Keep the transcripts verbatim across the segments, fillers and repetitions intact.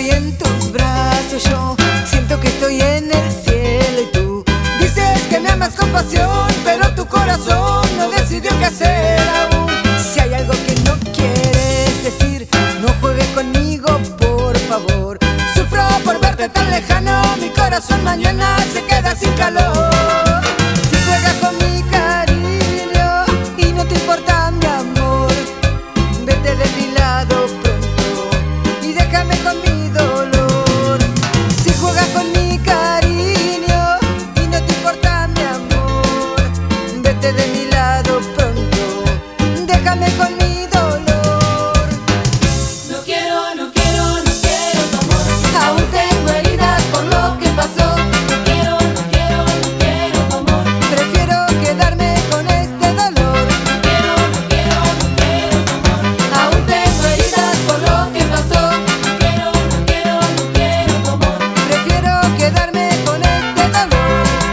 estoy en tus brazos, yo siento que estoy en el cielo y tú dices que me amas con pasión, pero tu corazón no decidió qué hacer aún. Si hay algo que no quieres decir, no juegues conmigo, por favor. Sufro por verte tan lejano, mi corazón mañana se queda sin calor. Si juegas con mi cariño y no te importa mi amor, vete de mi lado pronto y déjame con mi dolor. Si juegas con mi cariño y no te importa mi amor, vete de mi lado pronto, déjame con mi dolor. No quiero, no quiero, no quiero tu amor. Aún tengo heridas por lo que pasó. No quiero, no quiero, no quiero tu amor. Prefiero quedarme con este dolor. No quiero, no quiero, no quiero tu amor. Aún tengo heridas por lo que pasó. No quiero, no quiero, no quiero tu amor. Prefiero quedarme con este dolor.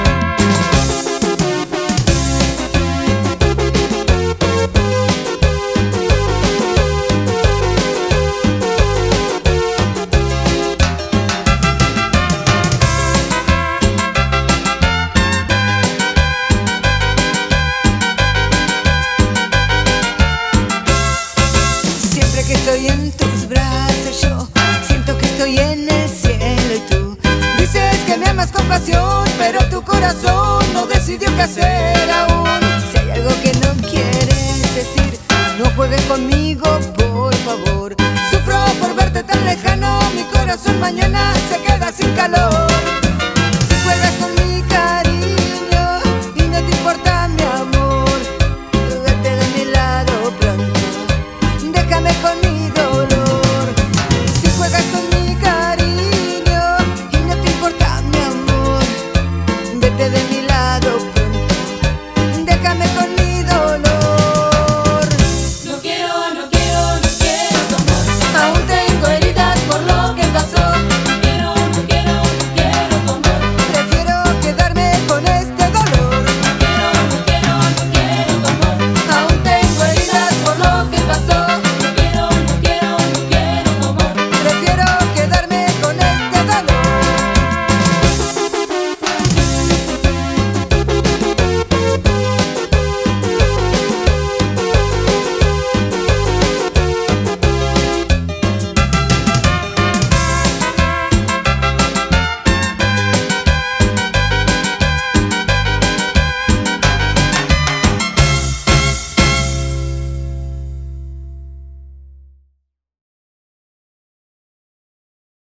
Siempre que estoy en tus brazos yo siento que estoy en el cielo y tú dices que me amas con pasión, pero tu corazón no decidió qué hacer aún. Si hay algo que no quieres decir, no juegues conmigo, por favor. Sufro por verte tan lejano, mi corazón mañana se queda sin calor.